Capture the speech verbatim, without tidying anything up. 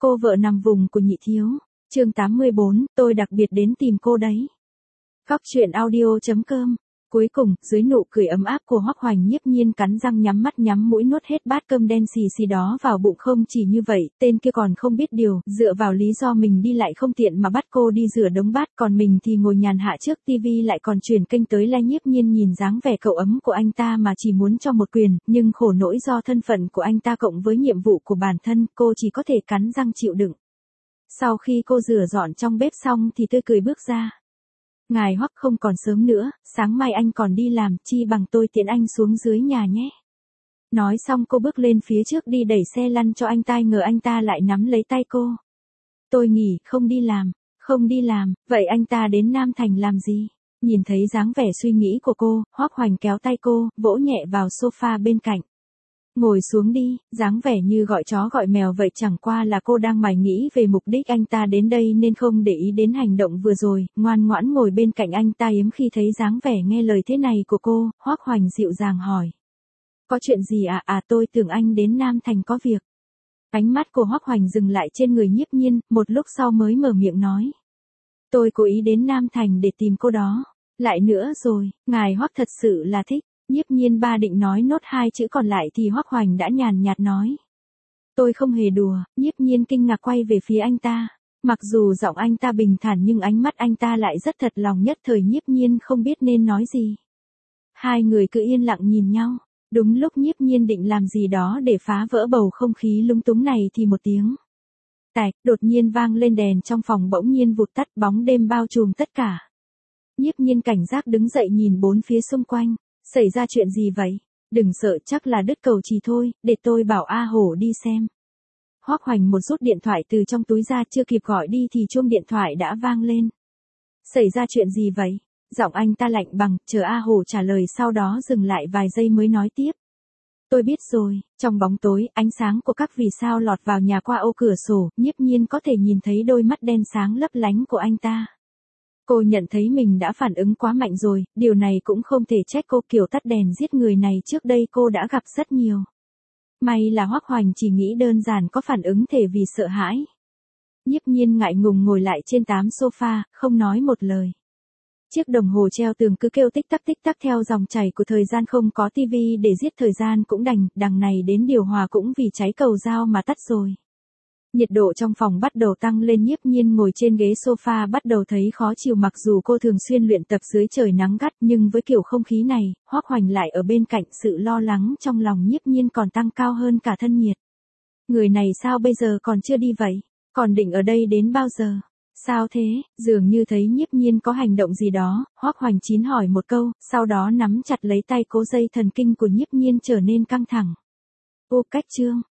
Cô vợ nằm vùng của nhị thiếu. Chương tám mươi bốn, tôi đặc biệt đến tìm cô đấy. Góc truyện audio chấm com. Cuối cùng, dưới nụ cười ấm áp của Hoắc Hoành, Nhiếp Nhiên cắn răng nhắm mắt nhắm mũi nuốt hết bát cơm đen xì xì đó vào bụng. Không chỉ như vậy, tên kia còn không biết điều, dựa vào lý do mình đi lại không tiện mà bắt cô đi rửa đống bát, còn mình thì ngồi nhàn hạ trước tivi lại còn chuyển kênh tới like. Nhiếp Nhiên nhìn dáng vẻ cậu ấm của anh ta mà chỉ muốn cho một quyền, nhưng khổ nỗi do thân phận của anh ta cộng với nhiệm vụ của bản thân, cô chỉ có thể cắn răng chịu đựng. Sau khi cô rửa dọn trong bếp xong thì tươi cười bước ra. Ngài Hoắc, không còn sớm nữa, sáng mai anh còn đi làm, chi bằng tôi tiễn anh xuống dưới nhà nhé. Nói xong cô bước lên phía trước đi đẩy xe lăn cho anh ta, ngờ anh ta lại nắm lấy tay cô. Tôi nghỉ, không đi làm, không đi làm, vậy anh ta đến Nam Thành làm gì? Nhìn thấy dáng vẻ suy nghĩ của cô, Hoắc Hoành kéo tay cô, vỗ nhẹ vào sofa bên cạnh. Ngồi xuống đi, dáng vẻ như gọi chó gọi mèo vậy, chẳng qua là cô đang mải nghĩ về mục đích anh ta đến đây nên không để ý đến hành động vừa rồi, ngoan ngoãn ngồi bên cạnh anh ta. Hiếm khi thấy dáng vẻ nghe lời thế này của cô, Hoắc Hoành dịu dàng hỏi. Có chuyện gì à? À, tôi tưởng anh đến Nam Thành có việc. Ánh mắt của Hoắc Hoành dừng lại trên người Nhiếp Nhiên, một lúc sau mới mở miệng nói. Tôi cố ý đến Nam Thành để tìm cô đó. Lại nữa rồi, ngài Hoắc thật sự là thích. Nhiếp Nhiên ba định nói nốt hai chữ còn lại thì Hoắc Hoành đã nhàn nhạt nói. Tôi không hề đùa. Nhiếp Nhiên kinh ngạc quay về phía anh ta. Mặc dù giọng anh ta bình thản nhưng ánh mắt anh ta lại rất thật lòng, nhất thời Nhiếp Nhiên không biết nên nói gì. Hai người cứ yên lặng nhìn nhau. Đúng lúc Nhiếp Nhiên định làm gì đó để phá vỡ bầu không khí lúng túng này thì một tiếng tạch đột nhiên vang lên, đèn trong phòng bỗng nhiên vụt tắt, bóng đêm bao trùm tất cả. Nhiếp Nhiên cảnh giác đứng dậy nhìn bốn phía xung quanh. Xảy ra chuyện gì vậy? Đừng sợ, chắc là đứt cầu trì thôi, để tôi bảo A Hổ đi xem. Hoắc Hoành một rút điện thoại từ trong túi ra, chưa kịp gọi đi thì chuông điện thoại đã vang lên. Xảy ra chuyện gì vậy? Giọng anh ta lạnh bằng, chờ A Hổ trả lời, sau đó dừng lại vài giây mới nói tiếp. Tôi biết rồi. Trong bóng tối, ánh sáng của các vì sao lọt vào nhà qua ô cửa sổ, Nhiếp Nhiên có thể nhìn thấy đôi mắt đen sáng lấp lánh của anh ta. Cô nhận thấy mình đã phản ứng quá mạnh rồi, điều này cũng không thể trách cô, kiểu tắt đèn giết người này trước đây cô đã gặp rất nhiều. May là Hoắc Hoành chỉ nghĩ đơn giản có phản ứng thể vì sợ hãi. Nhiếp Nhiên ngại ngùng ngồi lại trên tám sofa, không nói một lời. Chiếc đồng hồ treo tường cứ kêu tích tắc tích tắc theo dòng chảy của thời gian, không có tivi để giết thời gian cũng đành, đằng này đến điều hòa cũng vì cháy cầu dao mà tắt rồi. Nhiệt độ trong phòng bắt đầu tăng lên, Nhiếp Nhiên ngồi trên ghế sofa bắt đầu thấy khó chịu, mặc dù cô thường xuyên luyện tập dưới trời nắng gắt, nhưng với kiểu không khí này, Hoắc Hoành lại ở bên cạnh, sự lo lắng trong lòng Nhiếp Nhiên còn tăng cao hơn cả thân nhiệt. Người này sao bây giờ còn chưa đi vậy? Còn định ở đây đến bao giờ? Sao thế? Dường như thấy Nhiếp Nhiên có hành động gì đó, Hoắc Hoành chín hỏi một câu, sau đó nắm chặt lấy tay cô, dây thần kinh của Nhiếp Nhiên trở nên căng thẳng. Ô cách chương.